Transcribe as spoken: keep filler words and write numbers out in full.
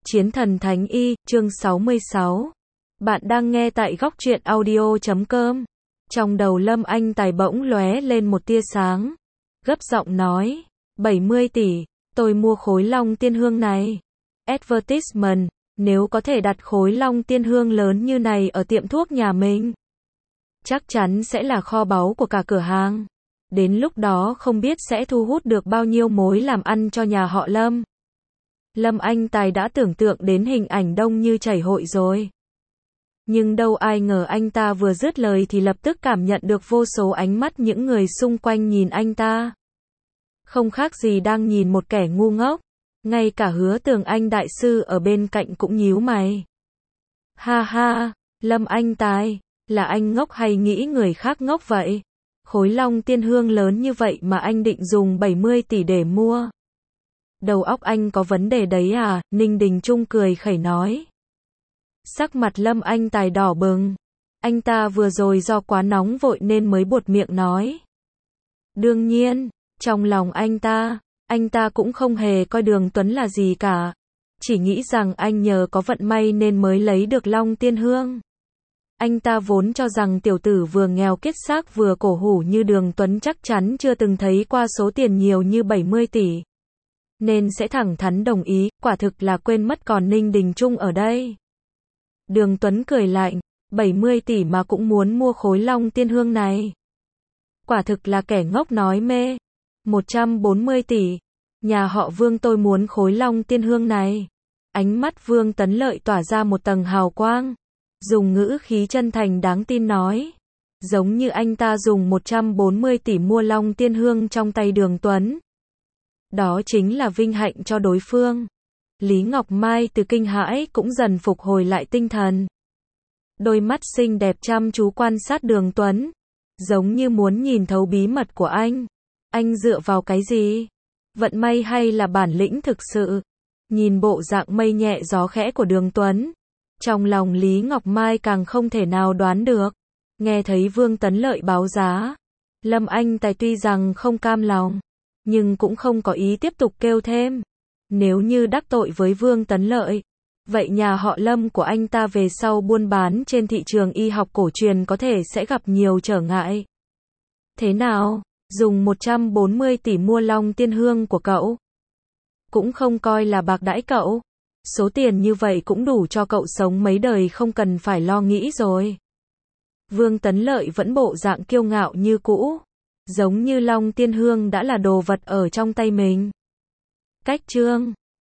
Chiến thần Thánh Y, chương sáu mươi sáu. Bạn đang nghe tại góc truyện audio chấm com. Trong đầu Lâm Anh Tài bỗng lóe lên một tia sáng. Gấp giọng nói, bảy mươi tỷ, tôi mua khối long tiên hương này. Advertisement, nếu có thể đặt khối long tiên hương lớn như này ở tiệm thuốc nhà mình, chắc chắn sẽ là kho báu của cả cửa hàng. Đến lúc đó không biết sẽ thu hút được bao nhiêu mối làm ăn cho nhà họ Lâm. Lâm Anh Tài đã tưởng tượng đến hình ảnh đông như chảy hội rồi. Nhưng đâu ai ngờ anh ta vừa dứt lời thì lập tức cảm nhận được vô số ánh mắt những người xung quanh nhìn anh ta. Không khác gì đang nhìn một kẻ ngu ngốc. Ngay cả Hứa Tường Anh đại sư ở bên cạnh cũng nhíu mày. Ha ha, Lâm Anh Tài, là anh ngốc hay nghĩ người khác ngốc vậy? Khối long tiên hương lớn như vậy mà anh định dùng bảy mươi tỷ để mua. Đầu óc anh có vấn đề đấy à? Ninh Đình Trung cười khẩy nói. Sắc mặt Lâm Anh Tài đỏ bừng. Anh ta vừa rồi do quá nóng vội nên mới buột miệng nói. Đương nhiên, trong lòng anh ta, anh ta cũng không hề coi Đường Tuấn là gì cả. Chỉ nghĩ rằng anh nhờ có vận may nên mới lấy được long tiên hương. Anh ta vốn cho rằng tiểu tử vừa nghèo kiết xác vừa cổ hủ như Đường Tuấn chắc chắn chưa từng thấy qua số tiền nhiều như bảy mươi tỷ. Nên sẽ thẳng thắn đồng ý, quả thực là quên mất còn Ninh Đình Trung ở đây. Đường Tuấn cười lạnh, bảy mươi tỷ mà cũng muốn mua khối long tiên hương này. Quả thực là kẻ ngốc nói mê. một trăm bốn mươi tỷ, nhà họ Vương tôi muốn khối long tiên hương này. Ánh mắt Vương Tấn Lợi tỏa ra một tầng hào quang. Dùng ngữ khí chân thành đáng tin nói. Giống như anh ta dùng một trăm bốn mươi tỷ mua long tiên hương trong tay Đường Tuấn. Đó chính là vinh hạnh cho đối phương. Lý Ngọc Mai từ kinh hãi cũng dần phục hồi lại tinh thần. Đôi mắt xinh đẹp chăm chú quan sát Đường Tuấn. Giống như muốn nhìn thấu bí mật của anh. Anh dựa vào cái gì? Vận may hay là bản lĩnh thực sự? Nhìn bộ dạng mây nhẹ gió khẽ của Đường Tuấn. Trong lòng Lý Ngọc Mai càng không thể nào đoán được. Nghe thấy Vương Tấn Lợi báo giá. Lâm Anh Tài tuy rằng không cam lòng. Nhưng cũng không có ý tiếp tục kêu thêm. Nếu như đắc tội với Vương Tấn Lợi, vậy nhà họ Lâm của anh ta về sau buôn bán trên thị trường y học cổ truyền có thể sẽ gặp nhiều trở ngại. Thế nào, dùng một trăm bốn mươi tỷ mua long tiên hương của cậu? Cũng không coi là bạc đãi cậu. Số tiền như vậy cũng đủ cho cậu sống mấy đời không cần phải lo nghĩ rồi. Vương Tấn Lợi vẫn bộ dạng kiêu ngạo như cũ. Giống như long tiên hương đã là đồ vật ở trong tay mình. Cách chương